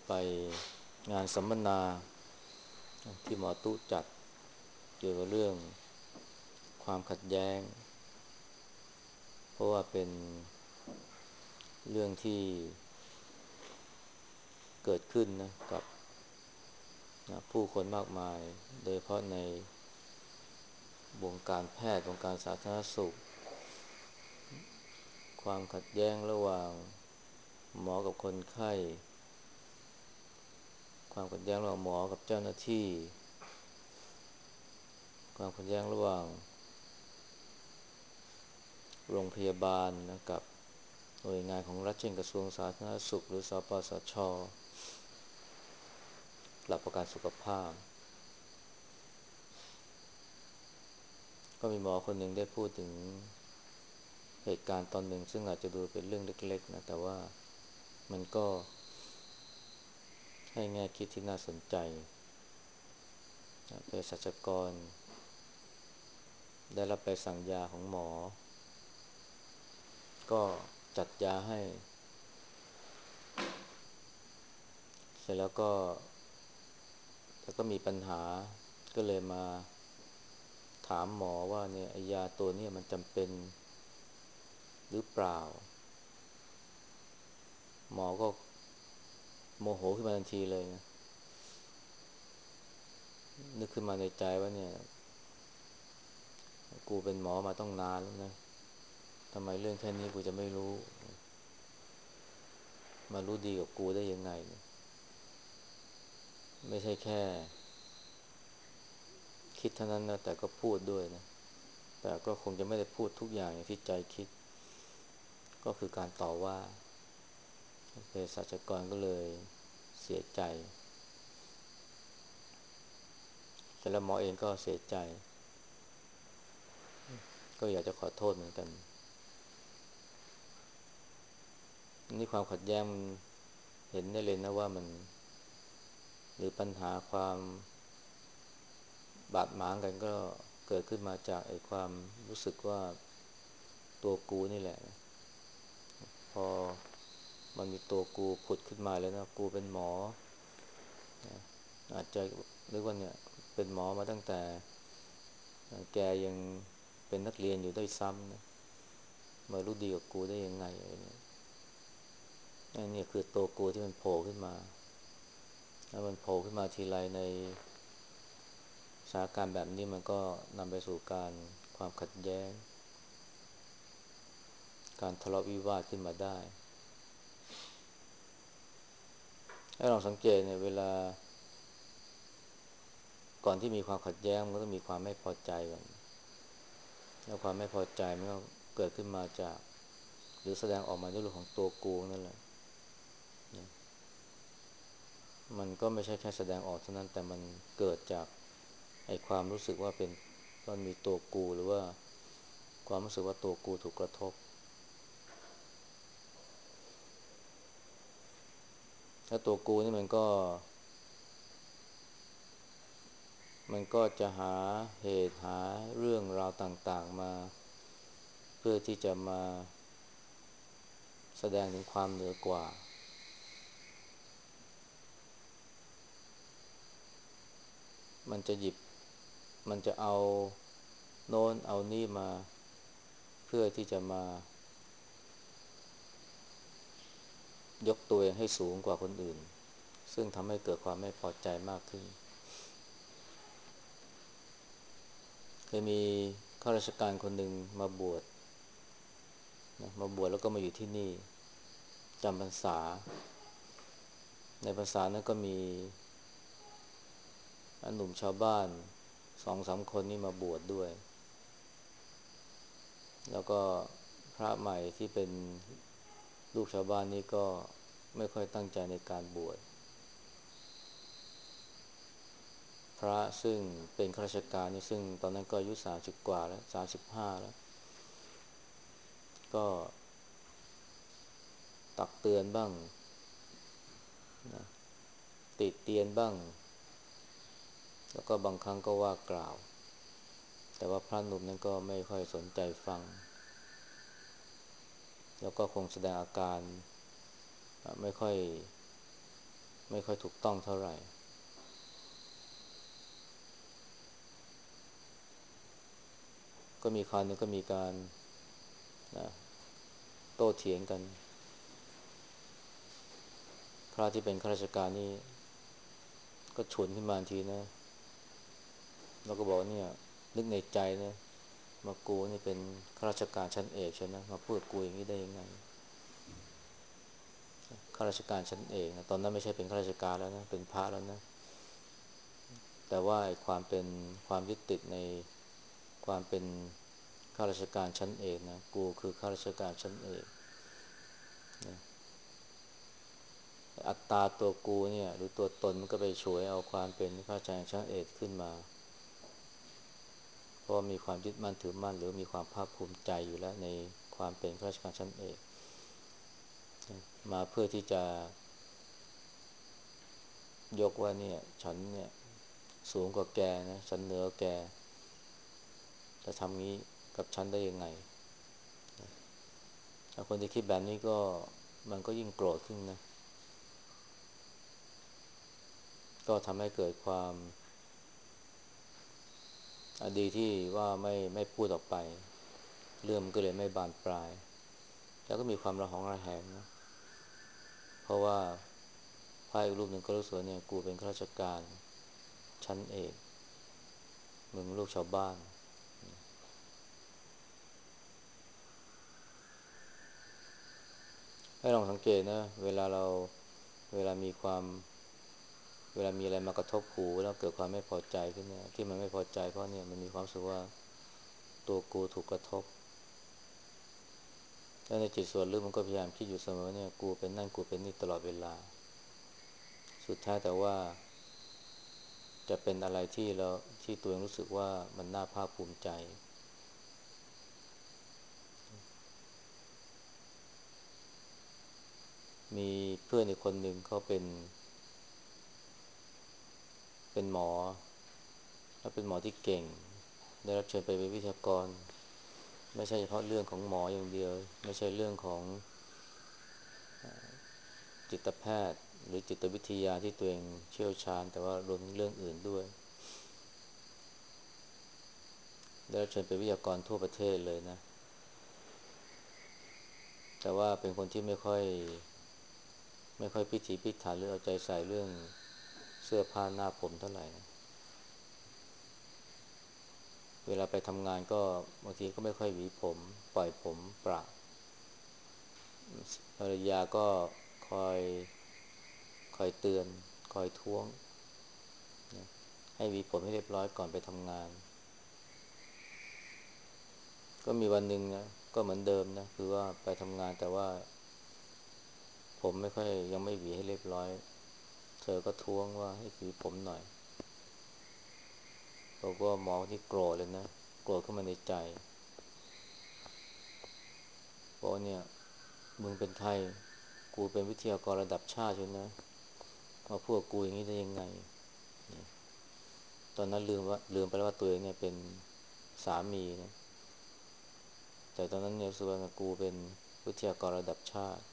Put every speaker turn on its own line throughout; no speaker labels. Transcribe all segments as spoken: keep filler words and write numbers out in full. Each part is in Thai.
ไปงานสัมมนาที่หมอตุจัดเกี่ยวกับเรื่องความขัดแย้งเพราะว่าเป็นเรื่องที่เกิดขึ้นนะกับนะผู้คนมากมายโดยเฉพาะในวงการแพทย์วงการสาธารณสุขความขัดแย้งระหว่างหมอกับคนไข้ความขัดแย้งระหว่างหมอกับเจ้าหน้าที่ความขัดแย้งระหว่างโรงพยาบาลนะกับหน่วยงานของรัฐเช่นกระทรวงสาธารณสุขหรือสปสชหลักประกันสุขภาพก็มีหมอคนหนึ่งได้พูดถึงเหตุการณ์ตอนหนึ่งซึ่งอาจจะดูเป็นเรื่องเล็กๆนะแต่ว่ามันก็ให้แง่คิดที่น่าสนใจเภสัชกรได้รับใบสั่งยาของหมอก็จัดยาให้เสร็จแล้วก็แล้วก็มีปัญหาก็เลยมาถามหมอว่าเนี่ยไอ้ยาตัวนี้มันจำเป็นหรือเปล่าหมอก็โมโหขึ้นมาทันทีเลยนะนึกขึ้นมาในใจว่าเนี่ยกูเป็นหมอมาต้องนานแล้วนะทำไมเรื่องแค่นี้กูจะไม่รู้มารู้ดีกับกูได้ยังไงเนี่ยไม่ใช่แค่คิดเท่านั้นนะแต่ก็พูดด้วยนะแต่ก็คงจะไม่ได้พูดทุกอย่างอย่างที่ใจคิดก็คือการต่อว่าเภสัชกรก็เลยเสียใจแต่แล้วหมอเองก็เสียใจก็อยากจะขอโทษเหมือนกันนี่ความขัดแย้งมันเห็นได้เลยนะว่ามันหรือปัญหาความบาดหมางกันก็เกิดขึ้นมาจากไอ้ความรู้สึกว่าตัวกูนี่แหละพอมันมีตัวกูผุดขึ้นมาแล้วนะกูเป็นหมออาจจะนึกว่าเนี่ยเป็นหมอมาตั้งแต่แกยังเป็นนักเรียนอยู่ด้วยซ้ำนะมารู้ดีกับกูได้ยังไงอะไรเงี้ยอันนี้คือตัวกูที่มันโผล่ขึ้นมาแล้วมันโผล่ขึ้นมาทีไรในสถานการณ์แบบนี้มันก็นำไปสู่การความขัดแย้งการทะเลาะวิวาทขึ้นมาได้ให้ลองสังเกตเนี่ยเวลาก่อนที่มีความขัดแย้งมันก็ต้องมีความไม่พอใจก่อนแล้วความไม่พอใจมันก็เกิดขึ้นมาจากหรือแสดงออกมาด้วยเรื่องของตัวกูนั่นแหละมันก็ไม่ใช่แค่แสดงออกเท่านั้นแต่มันเกิดจากไอ้ความรู้สึกว่าเป็นมันมีตัวกูหรือว่าความรู้สึกว่าตัวกูถูกกระทบแล้วตัวกูนี่มันก็มันก็จะหาเหตุหาเรื่องราวต่างๆมาเพื่อที่จะมาแสดงถึงความเหนือกว่ามันจะหยิบมันจะเอาโน้นเอานี่มาเพื่อที่จะมายกตัวเองให้สูงกว่าคนอื่นซึ่งทำให้เกิดความไม่พอใจมากขึ้นเคยมีข้าราชการคนหนึ่งมาบวชนะมาบวชแล้วก็มาอยู่ที่นี่จำพรรษาในพรรษานั้นก็มีหนุ่มชาวบ้านสองสามคนนี่มาบวชดด้วยแล้วก็พระใหม่ที่เป็นลูกชาวบ้านนี่ก็ไม่ค่อยตั้งใจในการบวชพระซึ่งเป็นข้าราชการนี่ซึ่งตอนนั้นก็อายุสามสิบกว่าแล้วสามสิบห้าแล้วก็ตักเตือนบ้างนะติเตียนบ้างแล้วก็บางครั้งก็ว่ากล่าวแต่ว่าพระหนุ่มนั้นก็ไม่ค่อยสนใจฟังแล้วก็คงแสดงอาการไม่ค่อยไม่ค่อยถูกต้องเท่าไหร่ก็มีคราวนึงก็มีการนะโต้เถียงกันพระที่เป็นข้าราชการนี่ก็ฉุนขึ้นมาทีนะแล้วก็บอกเนี่ยนึกในใจนะมากูนี่เป็นข้าราชการชั้นเอกใช่ไหมมาพูดกูอย่างนี้ได้ยังไงข้าราชการชั้นเอกนะตอนนั้นไม่ใช่เป็นข้าราชการแล้วนะเป็นพระแล้วนะแต่ว่าไอ้ความเป็นความยึดติดในความเป็นข้าราชการชั้นเอกนะกูคือข้าราชการชั้นเอกนะอัตตาตัวกูเนี่ยหรือตัวตนมันก็ไปฉวยเอาความเป็นข้าราชการชั้นเอกขึ้นมาเพราะมีความยึดมั่นถือมั่นหรือมีความภาคภูมิใจอยู่แล้วในความเป็นข้าราชการชั้นเอกมาเพื่อที่จะยกว่าเนี่ยฉันเนี่ยสูงกว่าแกนะฉันเหนือแกจะทำงี้กับฉันได้ยังไงถ้าคนที่คิดแบบนี้ก็มันก็ยิ่งโกรธขึ้นนะก็ทำให้เกิดความดีที่ว่าไม่ไม่พูดออกไปเรื่องมันก็เลยไม่บานปลายแล้วก็มีความระหองระแหงนะเพราะว่าพระอีกรูปหนึ่งก็รู้สึกเนี่ยกูเป็นข้าราชการชั้นเอกมึงลูกชาวบ้านให้ลองสังเกตนะเวลาเราเวลามีความเวลามีอะไรมากระทบหูแล้วเกิดความไม่พอใจขึ้นเนี่ยที่มันไม่พอใจเพราะเนี่ยมันมีความรู้สึกว่าตัวกูถูกกระทบแล้วในจิตส่วนลึกมันก็พยายามคิดอยู่เสมอเนี่ยกูเป็นนั่นกูเป็นนี่ตลอดเวลาสุดท้ายแต่ว่าจะเป็นอะไรที่เราที่ตัวเองรู้สึกว่ามันน่าภาคภูมิใจมีเพื่อนอีกคนหนึ่งเขาเป็นเป็นหมอแล้วเป็นหมอที่เก่งได้รับเชิญไปเป็นวิทยากรไม่ใช่เฉพาะเรื่องของหมออย่างเดียวไม่ใช่เรื่องของจิตแพทย์หรือจิตวิทยาที่ตัวเองเชี่ยวชาญแต่ว่ารวมถึงเรื่องอื่นด้วยได้รับเชิญเป็นวิทยากรทั่วประเทศเลยนะแต่ว่าเป็นคนที่ไม่ค่อยไม่ค่อยพิถีพิถันหรือเอาใจใส่เรื่องเสื้อผ้าหน้าผมเท่าไหร่นะเวลาไปทำงานก็บางทีก็ไม่ค่อยหวีผมปล่อยผมประภรรยาก็คอยคอยเตือนคอยท้วงนะให้หวีผมให้เรียบร้อยก่อนไปทำงานก็มีวันหนึ่งนะก็เหมือนเดิมนะคือว่าไปทำงานแต่ว่าผมไม่ค่อยยังไม่หวีให้เรียบร้อยเธอก็ท้วงว่าให้หวีผมหน่อยเราก็มองที่โกรธเลยนะโกรธขึ้นมาในใจเพราะเนี่ยมึงเป็นใครกูเป็นวิทยากรระดับชาติอยู่นะมาพูดกับกูอย่างนี้ได้ยังไงตอนนั้นลืมว่าลืมไปแล้วว่าตัวเองเนี่ยเป็นสามีนะแต่ตอนนั้นเนี่ยรู้สึกว่ากูเป็นวิทยากรระดับชาติ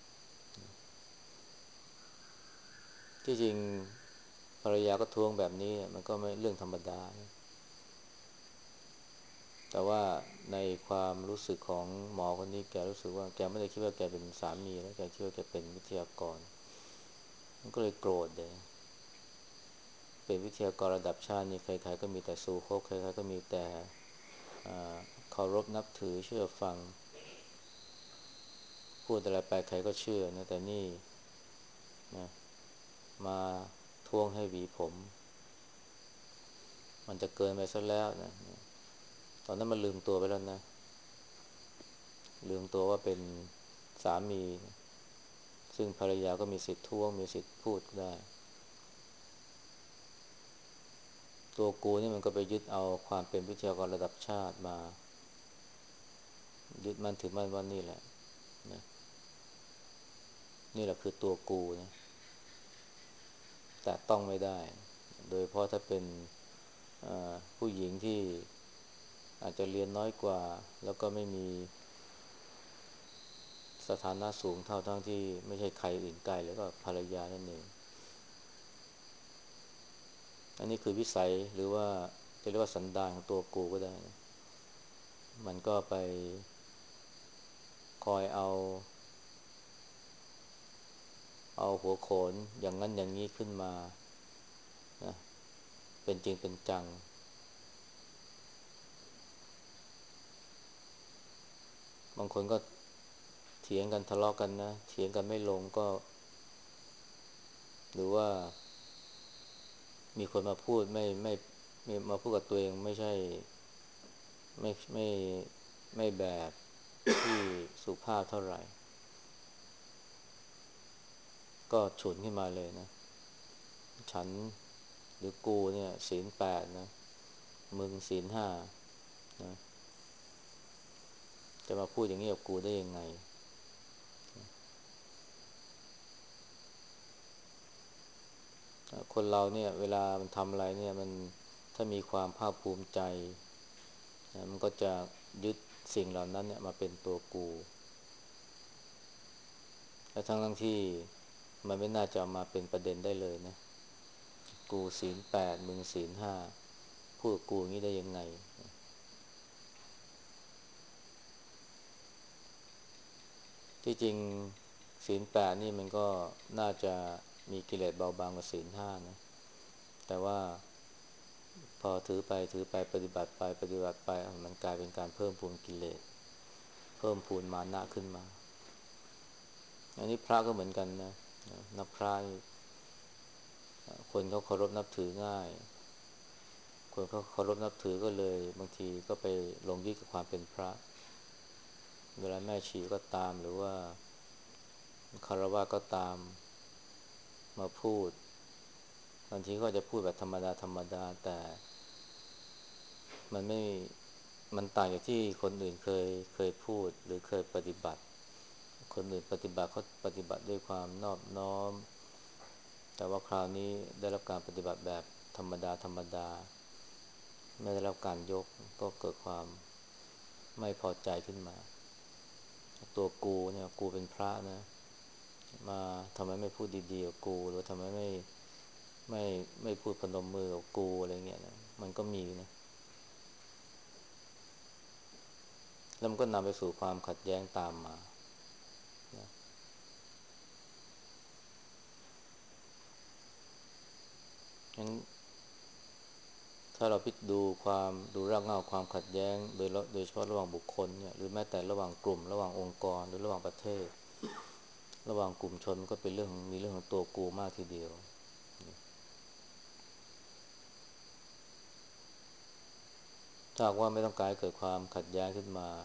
ที่จริงภรรยาก็ท้วงแบบนี้มันก็ไม่เรื่องธรรมดานะแต่ว่าในความรู้สึกของหมอคนนี้แกรู้สึกว่าแกไม่ได้คิดว่าแกเป็นสามีแล้วแกคิดว่าแกเป็นวิทยากรมันก็เลยโกรธเลยเป็นวิทยากรระดับชาตินี่ใครๆก็มีแต่สู้คบใครๆก็มีแต่เคารพนับถือเชื่อฟังพูดอะไรไปใครก็เชื่อนะแต่นี่นะมาท้วงให้หวีผมมันจะเกินไปซะแล้วนะตอนนั้นมันลืมตัวไปแล้วนะลืมตัวว่าเป็นสามีซึ่งภรรยาก็มีสิทธิ์ท้วงมีสิทธิ์พูดได้ตัวกูนี่มันก็ไปยึดเอาความเป็นวิทยากรระดับชาติมายึดมั่นถือมั่นว่านี่แหละนะนี่แหละคือตัวกูนะแต่ต้องไม่ได้โดยเพราะถ้าเป็นผู้หญิงที่อาจจะเรียนน้อยกว่าแล้วก็ไม่มีสถานะสูงเท่าทั้งที่ไม่ใช่ใครอื่นไกลแล้วก็ภรรยานั่นเองอันนี้คือวิสัยหรือว่าจะเรียกว่าสันดานของตัวกูก็ได้นะมันก็ไปคอยเอาเอาหัวโขนอย่างนั้นอย่างนี้ขึ้นมานะเป็นจริงเป็นจังบางคนก็เถียงกันทะเลาะกันนะเถียงกันไม่ลงก็หรือว่ามีคนมาพูดไม่ไม่ไม่มาพูดกับตัวเองไม่ใช่ไม่ไม่ไม่แบบที่สุภาพเท่าไหร่ก็ฉุนขึ้นมาเลยนะฉันหรือกูเนี่ยศีลแปดนะมึงศีลห้านะจะมาพูดอย่างนี้กับกูได้ยังไงคนเราเนี่ยเวลามันทำอะไรเนี่ยมันถ้ามีความภาคภูมิใจนะมันก็จะยึดสิ่งเหล่านั้นเนี่ยมาเป็นตัวกูและทั้งทั้งที่มันไม่น่าจะมาเป็นประเด็นได้เลยนะกูศีลแปดมึงศีลห้าพูดกับกูอย่างนี้ได้ยังไงที่จริงศีลแปดนี่มันก็น่าจะมีกิเลสเบาบางกว่าศีลห้านะแต่ว่าพอถือไปถือไปปฏิบัติไปปฏิบัติไปมันกลายเป็นการเพิ่มพูนกิเลสเพิ่มพูนมานะขึ้นมาอันนี้พระก็เหมือนกันนะนักพระคนเขาเคารพนับถือง่ายคนเขาเคารพนับถือก็เลยบางทีก็ไปหลงยึดกับความเป็นพระเวลาแม่ชีก็ตามหรือว่าคารวะก็ตามมาพูดบางทีก็จะพูดแบบธรรมดาธรรมดาแต่มันไม่มันต่างจากที่คนอื่นเคยเคยพูดหรือเคยปฏิบัติคนอื่นปฏิบัติเขาปฏิบัติด้วยความนอบน้อมแต่ว่าคราวนี้ได้รับการปฏิบัติแบบธรรมดาธรรมดาไม่ได้รับการยกก็เกิดความไม่พอใจขึ้นมาตัวกูเนี่ยกูเป็นพระนะมาทำไมไม่พูดดีๆกับกูหรือทำไมไม่ไม่ไม่พูดพนมมือกับกูอะไรเงี้ยนะมันก็มีนะแล้วมันก็นำไปสู่ความขัดแย้งตามมานะงั้นถ้าเราพิจดูความดูรากเหง้าความขัดแย้งโดยโดยเฉพาะระหว่างบุคคลเนี่ยหรือแม้แต่ระหว่างกลุ่มระหว่างองค์กรหรือระหว่างประเทศระหว่างกลุ่มชนก็เป็นเรื่องมีเรื่องของตัวกูมากทีเดียวถ้าหากว่าไม่ต้องการให้เกิดความขัดแย้งขึ้นมา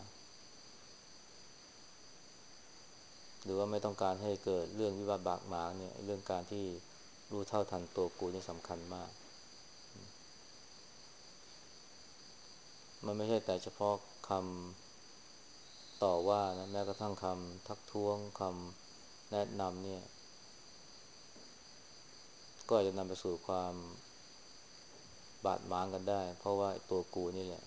หรือว่าไม่ต้องการให้เกิดเรื่องวิวาทบาดหมางเนี่ยเรื่องการที่รู้เท่าทันตัวกูนี่สำคัญมากมันไม่ใช่แต่เฉพาะคำต่อว่านะแม้กระทั่งคำทักท้วงคำแนะนำเนี่ยก็อาจจะนำไปสู่ความบาดหมางกันได้เพราะว่าตัวกูนี่แหละ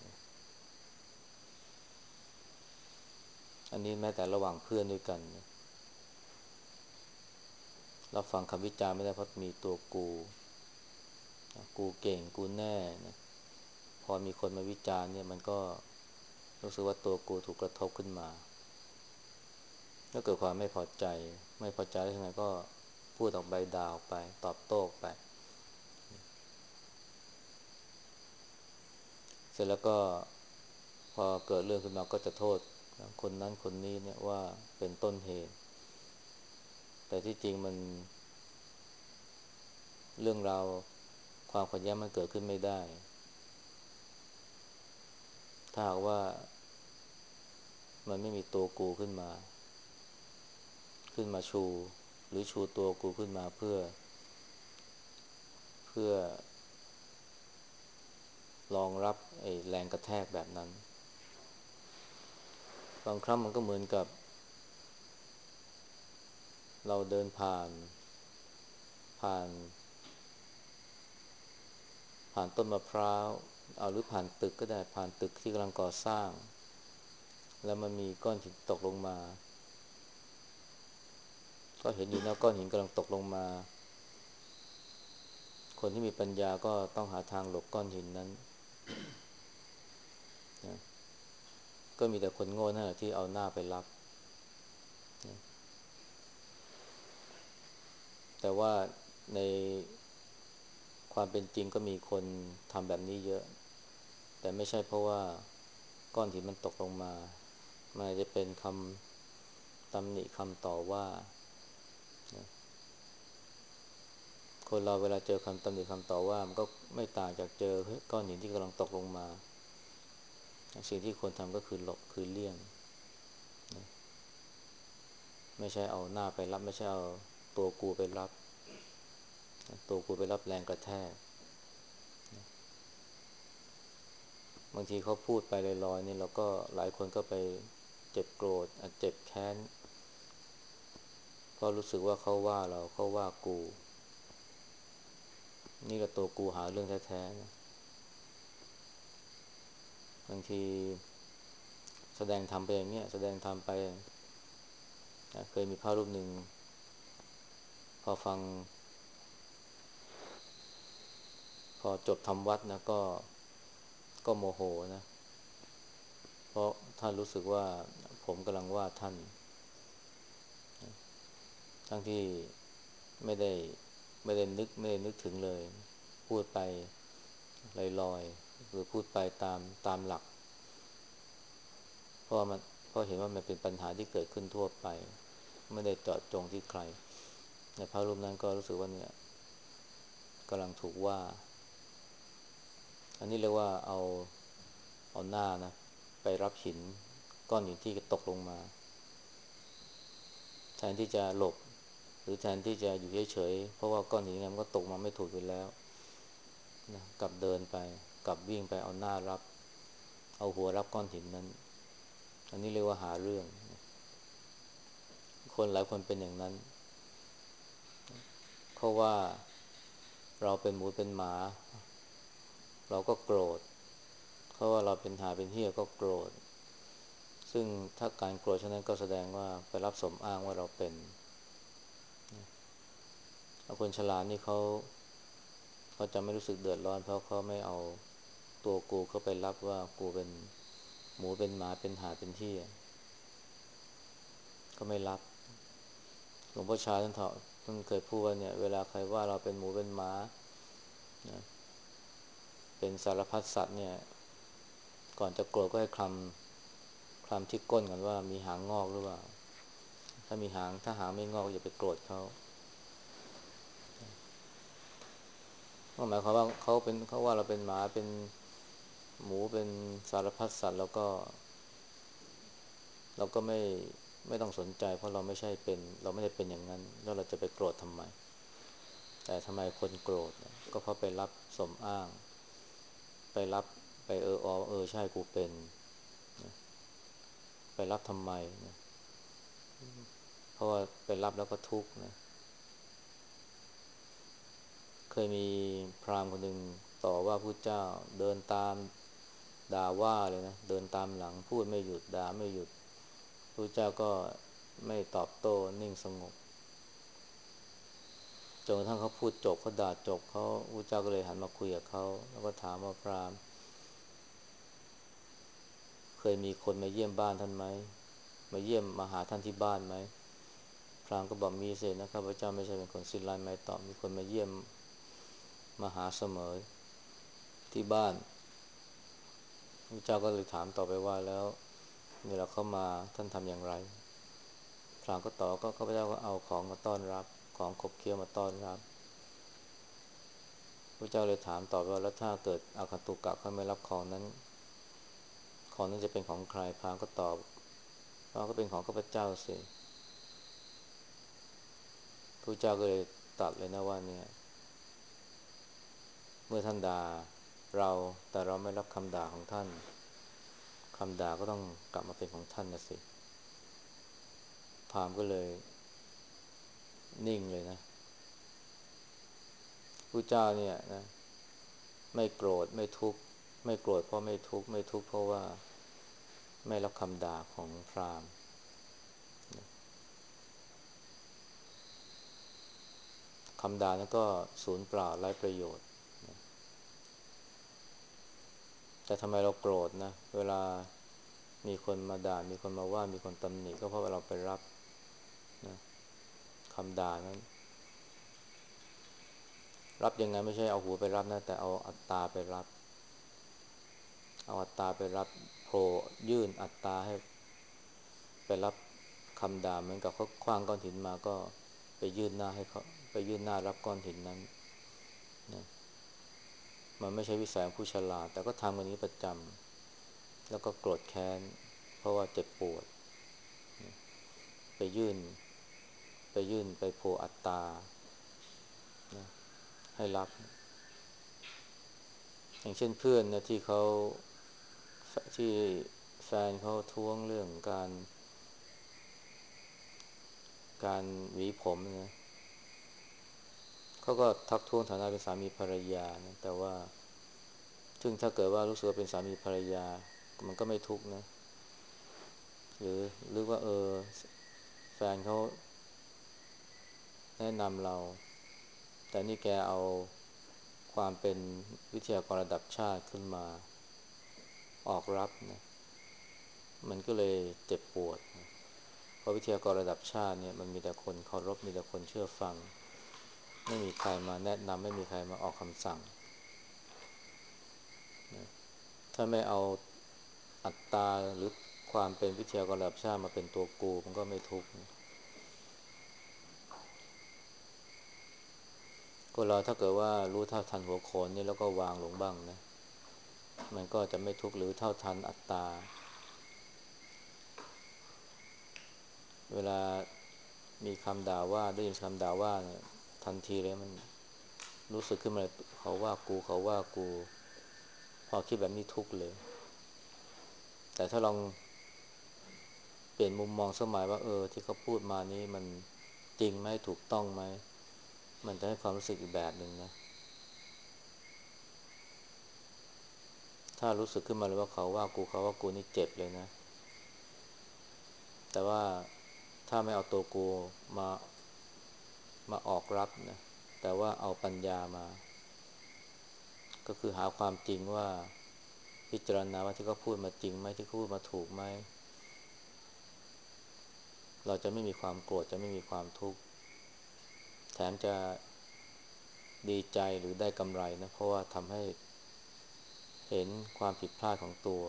อันนี้แม้แต่ระหว่างเพื่อนด้วยกันเราฟังคำวิจารณ์ไม่ได้เพราะมีตัวกูกูเก่งกูแน่นะพอมีคนมาวิจารณ์เนี่ยมันก็รู้สึกว่าตัวกูถูกกระทบขึ้นมาก็เกิดความไม่พอใจไม่พอใจแล้วยังไงก็พูดออกใบด่าออกไปตอบโต้ไปเสร็จแล้วก็พอเกิดเรื่องขึ้นมาก็จะโทษคนนั้นคนนี้เนี่ยว่าเป็นต้นเหตุแต่ที่จริงมันเรื่องราวความขัดแย้งมันเกิดขึ้นไม่ได้ถ้าหากว่ามันไม่มีตัวกูขึ้นมาขึ้นมาชูหรือชูตัวกูขึ้นมาเพื่อเพื่อรองรับไอ้แรงกระแทกแบบนั้นบางครั้งมันก็เหมือนกับเราเดินผ่านผ่านผ่านต้นมะพร้าวเอาหรือผ่านตึกก็ได้ผ่านตึกที่กำลังก่อสร้างแล้วมันมีก้อนหินตกลงมาก็เห็นอยู่นะก้อนหินกำลังตกลงมาคนที่มีปัญญาก็ต้องหาทางหลบก้อนหินนั้นนะก็มีแต่คนโง่นั่นแหละที่เอาหน้าไปรับนะแต่ว่าในความเป็นจริงก็มีคนทำแบบนี้เยอะแต่ไม่ใช่เพราะว่าก้อนหินมันตกลงมามันอาจจะเป็นคำตำหนิคำต่อว่านะคนเราเวลาเจอคำตำหนิคำต่อว่ามันก็ไม่ต่างจากเจอก้อนหินที่กำลังตกลงมาสิ่งที่ควรทำก็คือหลบคือเลี่ยงนะไม่ใช่เอาหน้าไปรับไม่ใช่เอาตัวกูไปรับตัวกูไปรับแรงกระแทกบางทีเขาพูดไปลอยๆนี่เราก็หลายคนก็ไปเจ็บโกรธเจ็บแค้นเพราะรู้สึกว่าเขาว่าเราเขาว่ากูนี่ก็ตัวกูหาเรื่องแท้ๆนะบางทีแสดงทำไปอย่างเงี้ยแสดงทำไปนะเคยมีพระรูปหนึ่งพอฟังพอจบทำวัดนะก็ก็โมโหนะเพราะท่านรู้สึกว่าผมกำลังว่าท่านทั้งที่ไม่ได้ไม่ได้นึกไม่ได้นึกถึงเลยพูดไปลอยๆหรือพูดไปตามตามหลักเพราะมันเพราะเห็นว่ามันเป็นปัญหาที่เกิดขึ้นทั่วไปไม่ได้เจาะจงที่ใครในพระรูปนั้นก็รู้สึกว่าเนี่ยกำลังถูกว่าอันนี้เรียกว่าเอาเอาหน้านะไปรับหินก้อนหินที่ตกลงมาแทนที่จะหลบหรือแทนที่จะอยู่เฉยๆเพราะว่าก้อนหินนั้นมันก็ตกมาไม่ถูกอยู่แล้วนะกลับเดินไปกลับวิ่งไปเอาหน้ารับเอาหัวรับก้อนหินนั้นอันนี้เรียกว่าหาเรื่องคนหลายคนเป็นอย่างนั้นเพราะว่าเราเป็นหมูเป็นหมาเราก็โกรธเพราะว่าเราเป็นหาเป็นเหี้ยก็โกรธซึ่งถ้าการโกรธเช่นนั้นก็แสดงว่าไปรับสมอ้างว่าเราเป็นคนฉลาดนี่เขาเขาจะไม่รู้สึกเดือดร้อนเพราะเขาไม่เอาตัวกูเข้าไปรับว่ากูเป็นหมูเป็นหมาเป็นหาเป็นเหี้ยก็ไม่รับหลวงพ่อชาท่านเถาะท่านเคยพูดว่าเนี่ยเวลาใครว่าเราเป็นหมูเป็นหมานะเป็นสารพัดสัตว์เนี่ยก่อนจะโกรธก็ให้คลำคลำที่ก้นก่อนว่ามีหางงอกหรือเปล่าถ้ามีหางถ้าหางไม่งอกอย่าไปโกรธเขาก็หมายความว่าเขาเป็นเขาว่าเราเป็นหมาเป็นหมูเป็นสารพัดสัตว์แล้วก็เราก็ไม่ไม่ต้องสนใจเพราะเราไม่ใช่เป็นเราไม่ได้เป็นอย่างนั้นแล้วเราจะไปโกรธทำไมแต่ทำไมคนโกรธก็เพราะไปรับสมอ้างไปรับไปเอออเออใช่กูเป็นไปรับทำไมนะเพราะว่าไปรับแล้วก็ทุกข์นะเคยมีพราหมณ์คนหนึ่งต่อว่าพระเจ้าเดินตามด่าว่าเลยนะเดินตามหลังพูดไม่หยุดด่าไม่หยุดพระเจ้าก็ไม่ตอบโต้นิ่งสงบจนกระทั่งเขาพูดจบเขาด่าจบเขาพระเจ้าก็เลยหันมาคุยกับเขาแล้วก็ถามว่าพราหมณ์เคยมีคนมาเยี่ยมบ้านท่านไหมมาเยี่ยมมาหาท่านที่บ้านไหมพราหมณ์ก็บอกมีสินะครับพระเจ้าไม่ใช่เป็นคนสิ้นลายไม้ตอบมีคนมาเยี่ยมมาหาเสมอที่บ้านพระเจ้าก็เลยถามต่อไปว่าแล้วเวลาเข้ามาท่านทำอย่างไรพราหมณ์ก็ตอบก็ข้าพเจ้าก็เอาของมาต้อนรับของขบเคี้ยวมาต้อนรับพระเจ้าเลยถามต่อไปว่าแล้วถ้าเกิดอคันตุกะเขาไม่รับของนั้นของนั้นจะเป็นของใครพราหมณ์ก็ตอบว่าก็เป็นของข้าพเจ้าสิพระเจ้าก็เลยตรัสเลยนะว่าเนี่ยเมื่อท่านด่าเราแต่เราไม่รับคำด่าของท่านคำด่าก็ต้องกลับมาเป็นของท่านนะสิพราหมณ์ก็เลยนิ่งเลยนะพระเจ้าเนี่ยนะไม่โกรธไม่ทุกข์ไม่โกรธเพราะไม่ทุกข์ไม่ทุกข์เพราะว่าไม่รับคำด่าของพราหมณ์คำด่านั้นก็สูญเปล่าไร้ประโยชน์แต่ทำไมเราโกรธนะเวลามีคนมาด่ามีคนมาว่ามีคนตำหนิก็เพราะว่าเราไปรับนะคำด่านั้นรับยังไงไม่ใช่เอาหูไปรับนะแต่เอาอัตตาไปรับเอาอัตตาไปรับโผล่ยื่นอัตตาให้ไปรับคำด่าเหมือนกับเขาขว้างก้อนหินมาก็ไปยื่นหน้าให้เขาไปยื่นหน้ารับก้อนหินนั้นนะมันไม่ใช่วิสัยของผู้ฉลาดแต่ก็ทำกันนี้ประจำแล้วก็โกรธแค้นเพราะว่าเจ็บปวดไปยื่นไปยื่นไปโผล่อัตตานะให้รับอย่างเช่นเพื่อนนะที่เขาที่แฟนเขาท้วงเรื่องการการหวีผมนะเขาก็ทักท้วงฐานะเป็นสามีภรรยานะแต่ว่าซึ่งถ้าเกิดว่ารู้สึกว่าเป็นสามีภรรยามันก็ไม่ทุกข์นะหรือหรือว่าเออแฟนเขาแนะนำเราแต่นี่แกเอาความเป็นวิทยากรระดับชาติขึ้นมาออกรับนะมันก็เลยเจ็บปวดนะเพราะวิทยากรระดับชาติเนี่ยมันมีแต่คนเคารพมีแต่คนเชื่อฟังไม่มีใครมาแนะนำไม่มีใครมาออกคำสั่งนะถ้าไม่เอาอัตตาหรือความเป็นวิทยากรระดับชาติมาเป็นตัวกูมันก็ไม่ทุกข์คนเราถ้าเกิดว่ารู้เท่าทันหัวโขนนี่แล้วก็วางลงบ้างนะมันก็จะไม่ทุกข์หรือเท่าทันอัตตาเวลามีคำด่าว่าได้ยินคำด่าว่าเนี่ยทันทีเลยมันรู้สึกขึ้นมาเลยเขาว่ากูเขาว่ากูพอคิดแบบนี้ทุกข์เลยแต่ถ้าลองเปลี่ยนมุมมองสมัยว่าเออที่เขาพูดมานี้มันจริงไหมถูกต้องไหมมันจะให้ความรู้สึกอีกแบบหนึ่งนะถ้ารู้สึกขึ้นมาเลยว่าเขาว่ากูเขาว่ากูนี่เจ็บเลยนะแต่ว่าถ้าไม่เอาตัวกูมามาออกรับนะแต่ว่าเอาปัญญามาก็คือหาความจริงว่าพิจารณาว่าที่เขาพูดมาจริงไหมที่เขาพูดมาถูกไหมเราจะไม่มีความโกรธจะไม่มีความทุกข์แถมจะดีใจหรือได้กำไรนะเพราะว่าทำให้เห็นความผิดพลาดของตัว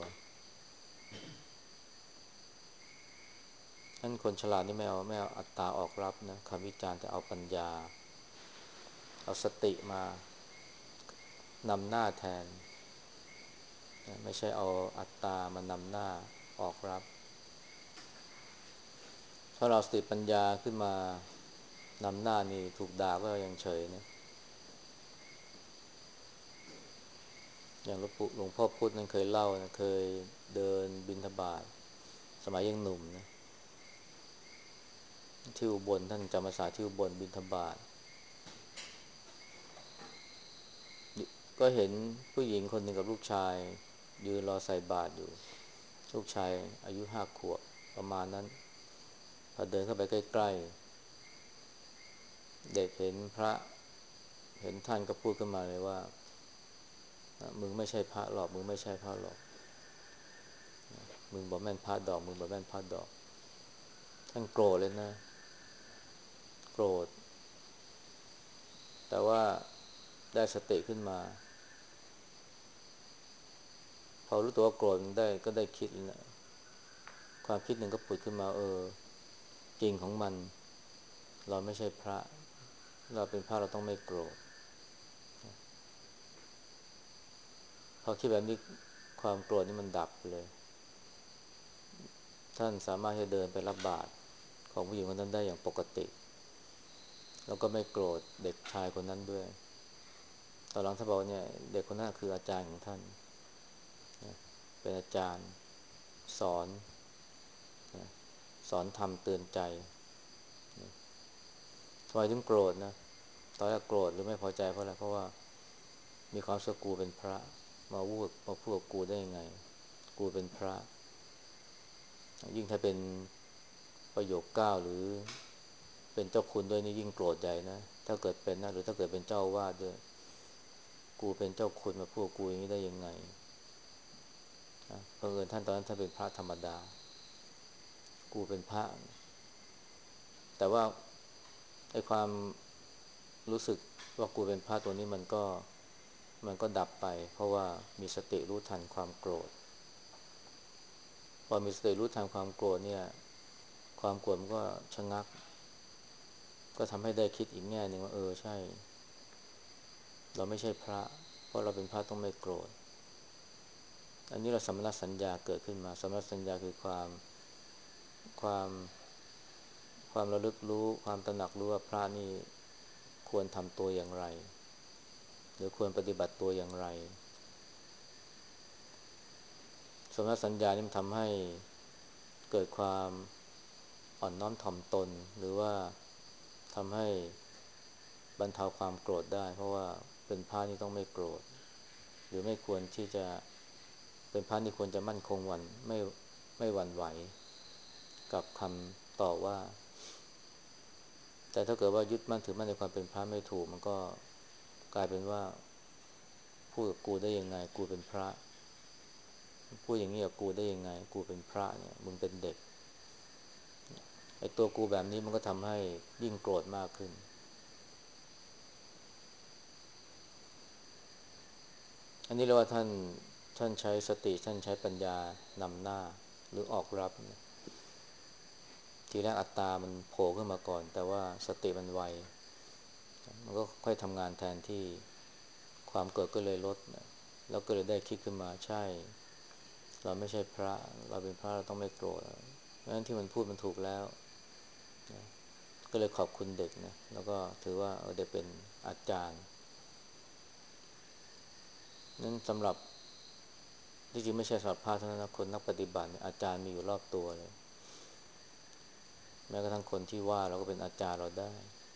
นั้นคนฉลาดนี่ไม่เอาไม่เอาอัตตาออกรับนะคำวิจารณ์แต่เอาปัญญาเอาสติมานำหน้าแทนนะไม่ใช่เอาอัตตามานำหน้าออกรับถ้าเราสติปัญญาขึ้นมานำหน้านี่ถูกด่าก็ยังเฉยนะอย่างหลวงปู่หลวงพ่อพุธนั้นเคยเล่านะเคยเดินบิณฑบาตสมัยยังหนุ่มนะที่อุบลท่านจำพรรษาที่อุบลบิณฑบาตก็เห็นผู้หญิงคนหนึ่งกับลูกชายยืนรอใส่บาตรอยู่ลูกชายอายุห้าขวบประมาณนั้นพอเดินเข้าไปใกล้ๆเด็กเห็นพระเห็นท่านก็พูดขึ้นมาเลยว่ามึงไม่ใช่พระหรอกมึงไม่ใช่พระหรอกมึงบอกแม่นพระดอกมึงบอกแม่นพระดอกท่านโกรธเลยนะโกรธแต่ว่าได้สติขึ้นมาพอรู้ตัวว่าโกรธได้ก็ได้คิดนะความคิดหนึ่งก็ผุดขึ้นมาเออจริงของมันเราไม่ใช่พระเราเป็นพระเราต้องไม่โกรธพอคิดแบบนี้ความโกรธนี่มันดับเลยท่านสามารถที่จะเดินไปรับบาตรของผู้หญิงคนนั้นได้อย่างปกติแล้วก็ไม่โกรธเด็กชายคนนั้นด้วยตอนหลังท่านบอกเนี่ยเด็กคนนั้นคืออาจารย์ของท่านนะเป็นอาจารย์สอนนะสอนธรรมเตือนใจนะทำไมถึงโกรธนะตอนแรกโกรธหรือไม่พอใจเพราะอะไรเพราะว่ามีความสกูเป็นพระมาพูดมาพูดกับกูได้ยังไงกูเป็นพระยิ่งถ้าเป็นประโยคเก้าหรือเป็นเจ้าคุณด้วยนี่ยิ่งโกรธใหญ่นะถ้าเกิดเป็นนะหรือถ้าเกิดเป็นเจ้าวาดด้วยกูเป็นเจ้าคุณมาพูดกูอย่างนี้ได้ยังไงนะเผอิญท่านตอนนั้นท่านเป็นพระธรรมดากูเป็นพระแต่ว่าไอ้ความรู้สึกว่ากูเป็นพระตัวนี้มันก็มันก็ดับไปเพราะว่ามีสติรู้ทันความโกรธพอมีสติรู้ทันความโกรธเนี่ยความโกรธมันก็ชะงักก็ทำให้ได้คิดอีกแง่หนึ่งว่าเออใช่เราไม่ใช่พระเพราะเราเป็นพระต้องไม่โกรธอันนี้เราสมณสัญญาเกิดขึ้นมาสมณสัญญาคือความความความระลึกรู้ความตระหนักรู้ว่าพระนี่ควรทำตัวอย่างไรหรือควรปฏิบัติตัวอย่างไรสมณสัญญานี่มันทำให้เกิดความอ่อนน้อมถ่อมตนหรือว่าทำให้บรรเทาความโกรธได้เพราะว่าเป็นพระนี่ต้องไม่โกรธหรือไม่ควรที่จะเป็นพระนี่ควรจะมั่นคงหวั่นไม่ไม่หวั่นไหวกับคำต่อว่าแต่ถ้าเกิดว่ายึดมั่นถือมั่นในความเป็นพระไม่ถูกมันก็กลายเป็นว่าพูดกับกูได้ยังไงกูเป็นพระพูดอย่างนี้กับกูได้ยังไงกูเป็นพระเนี่ยมึงเป็นเด็กไอ้ตัวกูแบบนี้มันก็ทำให้ยิ่งโกรธมากขึ้นอันนี้เรียกว่าท่านท่านใช้สติท่านใช้ปัญญานำหน้าหรือออกรับนะทีแรกอัตตามันโผล่ขึ้นมาก่อนแต่ว่าสติมันไวมันก็ค่อยทำงานแทนที่ความโกรธก็เลยลดนะแล้วก็เลยได้คิดขึ้นมาใช่เราไม่ใช่พระเราเป็นพระเราต้องไม่โกรธเพราะฉะนั้นที่มันพูดมันถูกแล้วนะก็เลยขอบคุณเด็กนะแล้วก็ถือว่าเออเด็กเป็นอาจารย์นั้นสำหรับที่จริงไม่ใช่สำหรับพระเท่านั้นนะคนนักปฏิบัติเนี่ยอาจารย์มีอยู่รอบตัวเลยแม้กระทั่งคนที่ว่าเราก็เป็นอาจารย์เราได้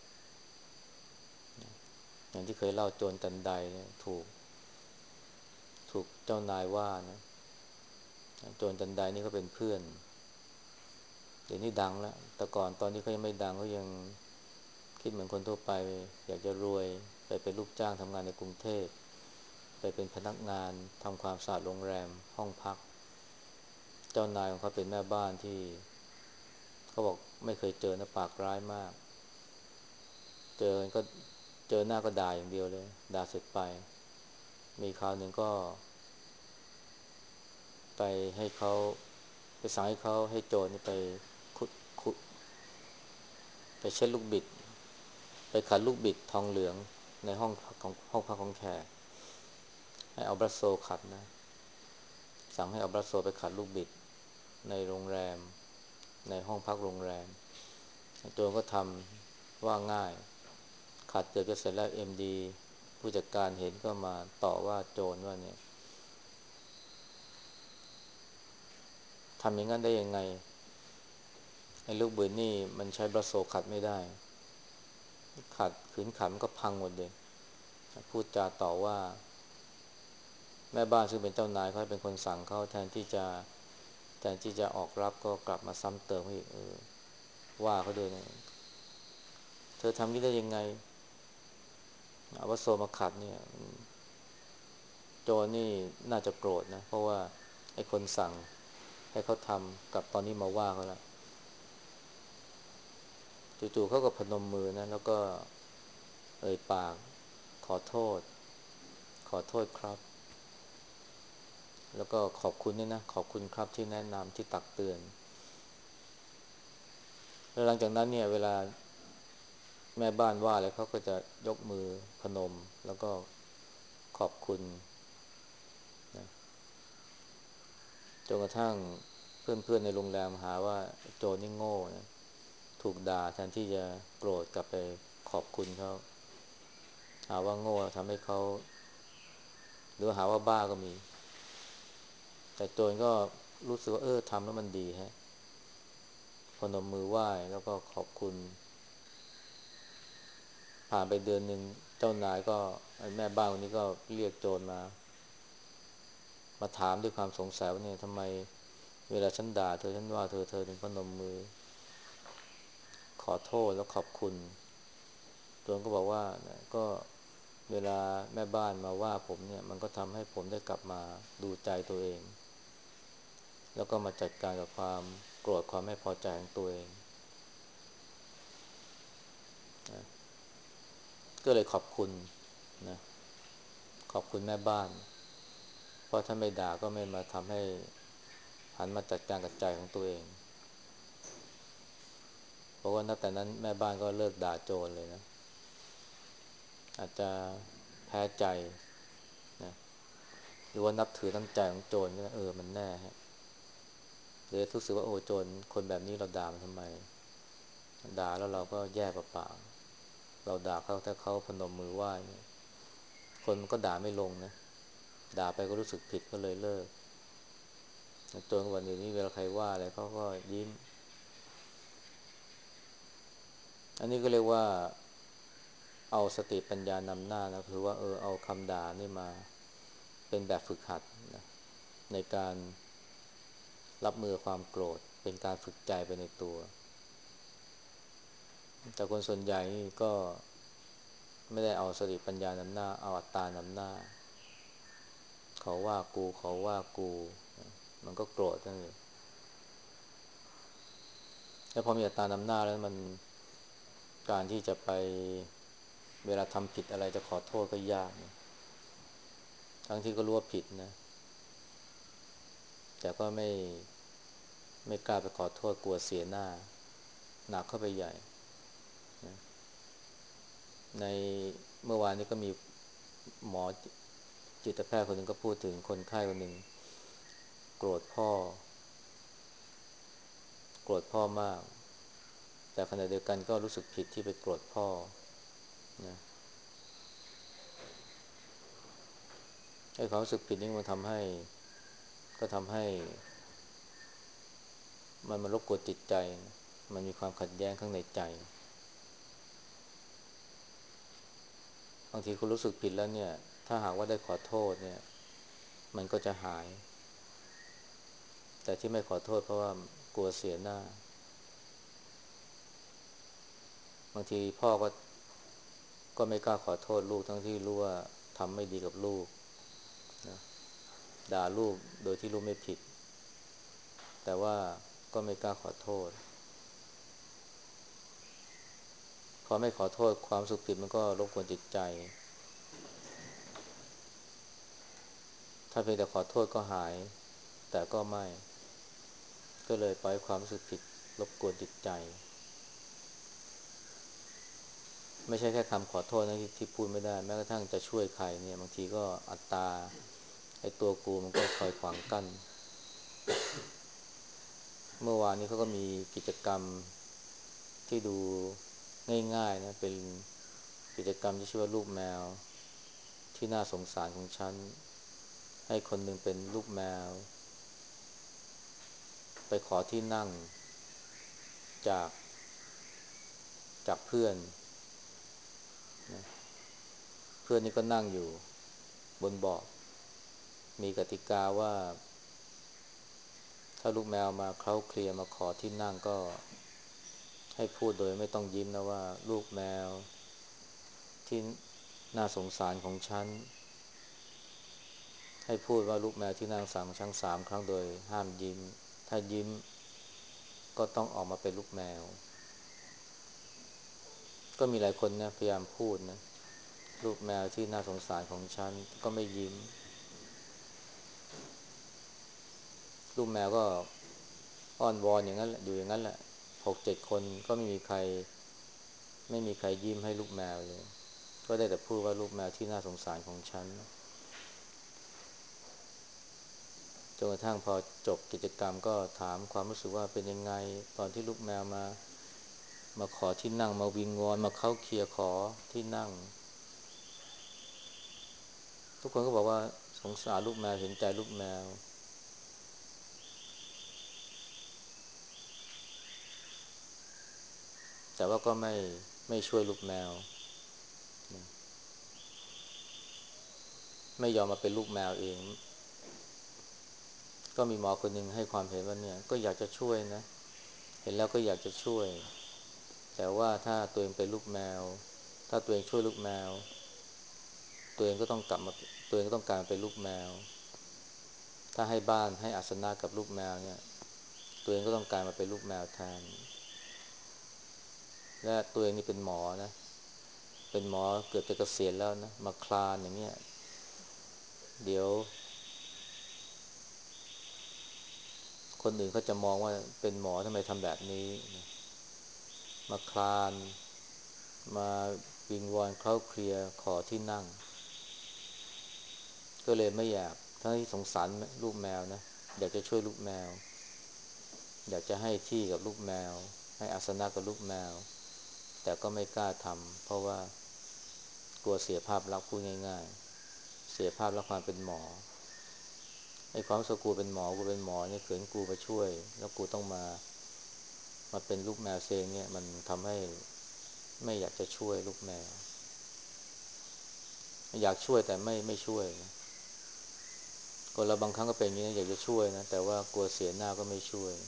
อย่างที่เคยเล่าโจรจันไดเนี่ยถูกถูกเจ้านายว่านะโจรจันไดนี่ก็เป็นเพื่อนเดี๋ยวนี้ดังแล้วแต่ก่อนตอนนี้เขายังไม่ดังเขายังคิดเหมือนคนทั่วไปอยากจะรวยไปเป็นลูกจ้างทำงานในกรุงเทพไปเป็นพนักงานทำความสะอาดโรงแรมห้องพักเจ้านายของเขาเป็นแม่บ้านที่เขาบอกไม่เคยเจอนะปากร้ายมากเจอก็เจอหน้าก็ด่าอย่างเดียวเลยด่าเสร็จไปมีคราวหนึ่งก็ไปให้เขาไปสั่งให้เขาให้โจรนี่ไปขุดขุดไปเช็ดลูกบิดไปขัดลูกบิดทองเหลืองในห้องของห้องพักของแขกให้เอาบรัสโซขัดนะสั่งให้เอาบรัสโซไปขัดลูกบิดในโรงแรมในห้องพักโรงแรมโจรก็ทำว่าง่ายขัดเกือบจะเสร็จแล้วเอ็มดีผู้จัดการเห็นก็มาต่อว่าโจรว่าเนี่ยทำอย่างนั้นได้ยังไงไอ้ลูกบิดนี่มันใช้บรัสโซขัดไม่ได้ขัดขืนขัดมันก็พังหมดเลยพูดจาต่อว่าแม่บ้านซึ่งเป็นเจ้านายเขาเป็นคนสั่งเขาแทนที่จะแทนที่จะออกรับก็กลับมาซ้ำเติมเขาอีกเออว่าเขาด้วยนะเธอทำนี้ได้ยังไงเอาวัสโซมาขัดเนี่ยโจรนี่น่าจะโกรธนะเพราะว่าไอ้คนสั่งให้เขาทำกับตอนนี้มาว่าเขาแล้วจู่ๆเขาก็พนมมือนะแล้วก็เอ่ยปากขอโทษขอโทษครับแล้วก็ขอบคุณด้วยนะขอบคุณครับที่แนะนำที่ตักเตือนแล้วหลังจากนั้นเนี่ยเวลาแม่บ้านว่าอะไรเขาก็จะยกมือพนมแล้วก็ขอบคุณนะจนกระทั่งเพื่อนๆในโรงแรมหาว่าโจรนี่โง่นะถูกด่าแทนที่จะโกรธกลับไปขอบคุณเขาหาว่าโง่ทำให้เขาหรือหาว่าบ้าก็มีแต่โจรก็รู้สึกว่าเออทำแล้วมันดีฮะพนมมือไหว้แล้วก็ขอบคุณผ่านไปเดือนหนึ่งเจ้านายก็แม่บ้านคนนี้ก็เรียกโจรมามาถามด้วยความสงสัยว่าเนี่ยทำไมเวลาฉันด่าเธอฉันว่าเธอเธอถึงพนมมือขอโทษแล้วขอบคุณจนก็บอกว่าก็เวลาแม่บ้านมาว่าผมเนี่ยมันก็ทำให้ผมได้กลับมาดูใจตัวเองแล้วก็มาจัดการกับความโกรธความไม่พอใจของตัวเองนะก็เลยขอบคุณนะขอบคุณแม่บ้านเพราะถ้าไม่ด่าก็ไม่มาทำให้หันมาจัดการกับใจของตัวเองเพราะว่านับแต่นั้นแม่บ้านก็เลิกด่าโจรเลยนะอาจจะแพ้ใจนะหรือว่านับถือน้ำใจของโจรก็ได้เออมันแน่ฮะหรือรู้สึกว่าโอ้โจรคนแบบนี้เราด่ามันทำไมด่าแล้วเราก็แย่เปล่าๆเราด่าเขาถ้าเขาพนมมือไหว้เนี่ยคนมันก็ด่าไม่ลงนะด่าไปก็รู้สึกผิดก็เลยเลิกโจรวันนี้เวลาใครว่าอะไรเขาก็ยิ้มอันนี้ก็เรียกว่าเอาสติปัญญานำหน้านะคือว่าเออเอาคำด่านี่มาเป็นแบบฝึกหัดนะในการรับมือความโกรธเป็นการฝึกใจไปในตัวแต่คนส่วนใหญ่นี่ก็ไม่ได้เอาสติปัญญานำหน้าเอาอัตตานำหน้าเขาว่ากูเขาว่ากูมันก็โกรธนั่นเองแล้วพอมีอัตตานำหน้าแล้วมันการที่จะไปเวลาทำผิดอะไรจะขอโทษก็ยากนะทั้งที่ก็รู้ว่าผิดนะแต่ก็ไม่ไม่กล้าไปขอโทษกลัวเสียหน้าหนักเข้าไปใหญ่นะในเมื่อวานนี้ก็มีหมอจิตแพทย์คนหนึ่งก็พูดถึงคนไข้คนหนึ่งโกรธพ่อโกรธพ่อมากแต่ขณะเดียวกันก็รู้สึกผิดที่ไปโกรธพ่อนะไอ้ความรู้สึกผิดนี่มันทำให้ก็ทำให้มันมารบกวนจิตใจนะมันมีความขัดแย้งข้างในใจบางทีคุณรู้สึกผิดแล้วเนี่ยถ้าหากว่าได้ขอโทษเนี่ยมันก็จะหายแต่ที่ไม่ขอโทษเพราะว่ากลัวเสียหน้าบางทีพ่อก็ก็ไม่กล้าขอโทษลูกทั้งที่รู้ว่าทำไม่ดีกับลูกนะด่าลูกโดยที่ลูกไม่ผิดแต่ว่าก็ไม่กล้าขอโทษพอไม่ขอโทษความรู้สึกผิดมันก็รบกวนจิตใจถ้าเพียงแต่ขอโทษก็หายแต่ก็ไม่ก็เลยปล่อยความรู้สึกผิดรบกวนจิตใจไม่ใช่แค่คำขอโทษนะที่ที่พูดไม่ได้แม้กระทั่งจะช่วยใครเนี่ยบางทีก็อัตตาไอ้ตัวกูมันก็คอยขวางกั้นเมื่อวานนี้เขาก็มีกิจกรรมที่ดูง่ายๆนะเป็นกิจกรรมที่ชื่อว่าลูกแมวที่น่าสงสารของฉันให้คนหนึ่งเป็นลูกแมวไปขอที่นั่งจากจากเพื่อนนะเพื่อนนี่ก็นั่งอยู่บนเบาะมีกติกาว่าถ้าลูกแมวมาเคล้าเคลียร์มาขอที่นั่งก็ให้พูดโดยไม่ต้องยิ้มนะว่าลูกแมวที่น่าสงสารของฉันให้พูดว่าลูกแมวที่น่าสงสารของฉันสามครั้งโดยห้ามยิ้มถ้ายิ้มก็ต้องออกมาเป็นลูกแมวก็มีหลายคนนะพยายามพูดนะลูกแมวที่น่าสงสารของฉันก็ไม่ยิ้มลูกแมวก็อ้อนวอนอย่างนั้นแหละอยู่อย่างนั้นแหละหกเจ็ดคนก็ไม่มีใครไม่มีใครยิ้มให้ลูกแมวเลยก็ได้แต่พูดว่าลูกแมวที่น่าสงสารของฉันจนกระทั่งพอจบกิจกรรมก็ถามความรู้สึกว่าเป็นยังไงตอนที่ลูกแมวมามาขอที่นั่งมาวิงวอนมาเข้าเคลียร์ขอที่นั่งทุกคนก็บอกว่าสงสารลูกแมวเห็นใจลูกแมวแต่ว่าก็ไม่ไม่ช่วยลูกแมวไม่ยอมมาเป็นลูกแมวเองก็มีหมอคนหนึ่งให้ความเห็นว่าเนี่ยก็อยากจะช่วยนะเห็นแล้วก็อยากจะช่วยแต่ว่าถ้าตัวเองเป็นลูกแมวถ้าตัวเองช่วยลูกแมวตัวเองก็ต้องกลับมาตัวเองก็ต้องการเป็นลูกแมวถ้าให้บ้านให้อาสนะกับลูกแมวเนี่ยตัวเองก็ต้องการมาเป็นลูกแมวแทนและตัวเองนี่เป็นหมอนะเป็นหมอเกือบจะเกษียณแล้วนะมาคลานอย่างเงี้ยเดี๋ยวคนอื่นเขาจะมองว่าเป็นหมอทำไมทำแบบนี้นะมาคลานมาวิงวอนเคล้าเคลียขอที่นั่งก็เลยไม่อยากทั้งที่สงสารลูกแมวนะอยากจะช่วยลูกแมวอยากจะให้ที่กับลูกแมวให้อาสนะกับลูกแมวแต่ก็ไม่กล้าทำเพราะว่ากลัวเสียภาพลักษณ์พูดง่ายๆเสียภาพลักษณ์ความเป็นหมอไอ้ความรู้สึกกูเป็นหมอกูเป็นหมอเนี่ยเขินกูมาช่วยแล้วกูต้องมามาเป็นลูกแมวเซงเนี่ยมันทำให้ไม่อยากจะช่วยลูกแมวอยากช่วยแต่ไม่ไม่ช่วยนะคนเราบางครั้งก็เป็นอย่างนี้นะอยากจะช่วยนะแต่ว่ากลัวเสียหน้าก็ไม่ช่วย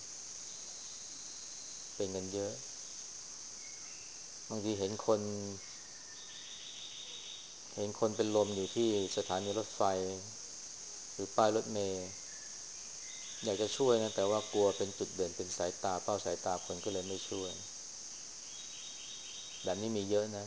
เป็นกันเยอะบางทีเห็นคนเห็นคนเป็นลมอยู่ที่สถานีรถไฟหรือป้ายรถเมล์อยากจะช่วยนะแต่ว่ากลัวเป็นจุดเด่นเป็นสายตาเป้าสายตาคนก็เลยไม่ช่วยแบบนี้มีเยอะนะ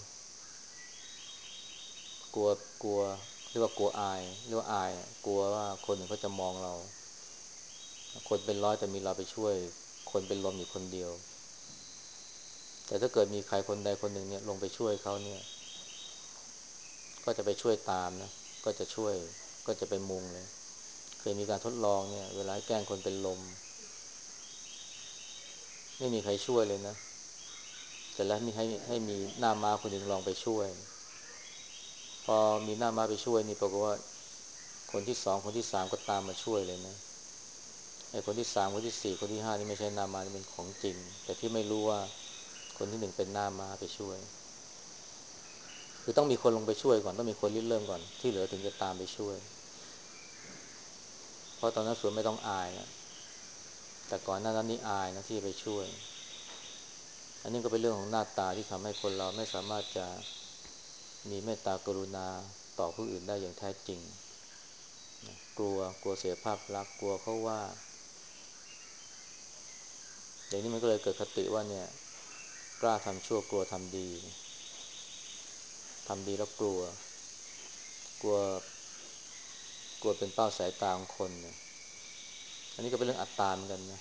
กลัวกลัวเรียกว่ากลัวอายเรียกว่าอายกลัวว่าคนอื่นเขาจะมองเราคนเป็นร้อยแต่มีเราไปช่วยคนเป็นลมอยู่คนเดียวแต่ถ้าเกิดมีใครคนใดคนหนึ่งเนี่ยลงไปช่วยเขาเนี่ยก็จะไปช่วยตามนะก็จะช่วยก็จะไปมุงเลยเคยมีการทดลองเนี่ยเวลาแกล้งคนเป็นลมไม่มีใครช่วยเลยนะเสร็จแล้วมีให้ให้มีหน้าม้าคนหนึ่งลองไปช่วยพอมีหน้าม้าไปช่วยนี่ปรากฏว่าคนที่สองคนที่สามก็ตามมาช่วยเลยนะไอ้คนที่สามคนที่สี่คนที่ห้านี่ไม่ใช่หน้าม้านี่เป็นของจริงแต่ที่ไม่รู้ว่าคนที่หนึ่งเป็นหน้าม้าไปช่วยคือต้องมีคนลงไปช่วยก่อนต้องมีคนริเริ่มก่อนที่เหลือถึงจะตามไปช่วยเพราะตอนนั้นสวนไม่ต้องอายนะแต่ก่อนหน้านั้นนี่อายนะที่จะไปช่วยอันนี้ก็เป็นเรื่องของหน้าตาที่ทำให้คนเราไม่สามารถจะมีเมตตากรุณาต่อผู้อื่นได้อย่างแท้จริงนะกลัวกลัวเสียภาพลักษณ์กลัวเขาว่าอย่างนี้มันก็เลยเกิดคติว่าเนี่ยกล้าทำชั่วกลัวทำดีทำดีแล้วกลัวกลัวกลัวเป็นเป้าสายตาของคนเนี่ยอันนี้ก็เป็นเรื่องอัตตาเหมือนกันนะ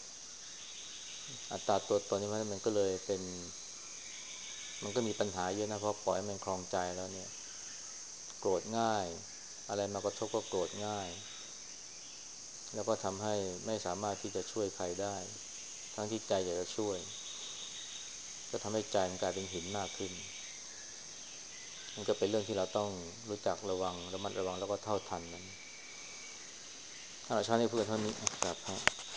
อัตตาตัวตนนี่มันมันก็เลยเป็นมันก็มีปัญหาเยอะนะเพราะปล่อยให้มันคลองใจแล้วเนี่ยโกรธง่ายอะไรมากระทบก็โกรธง่ายแล้วก็ทำให้ไม่สามารถที่จะช่วยใครได้ทั้งที่ใจอยากจะช่วยก็ทำให้ใจมันกลายเป็นหินมากขึ้นมันก็เป็นเรื่องที่เราต้องรู้จักระวังระมัดระวังแล้วก็เท่าทันมันถ้าเราใช้ในเพื่อเท่านี้ครับ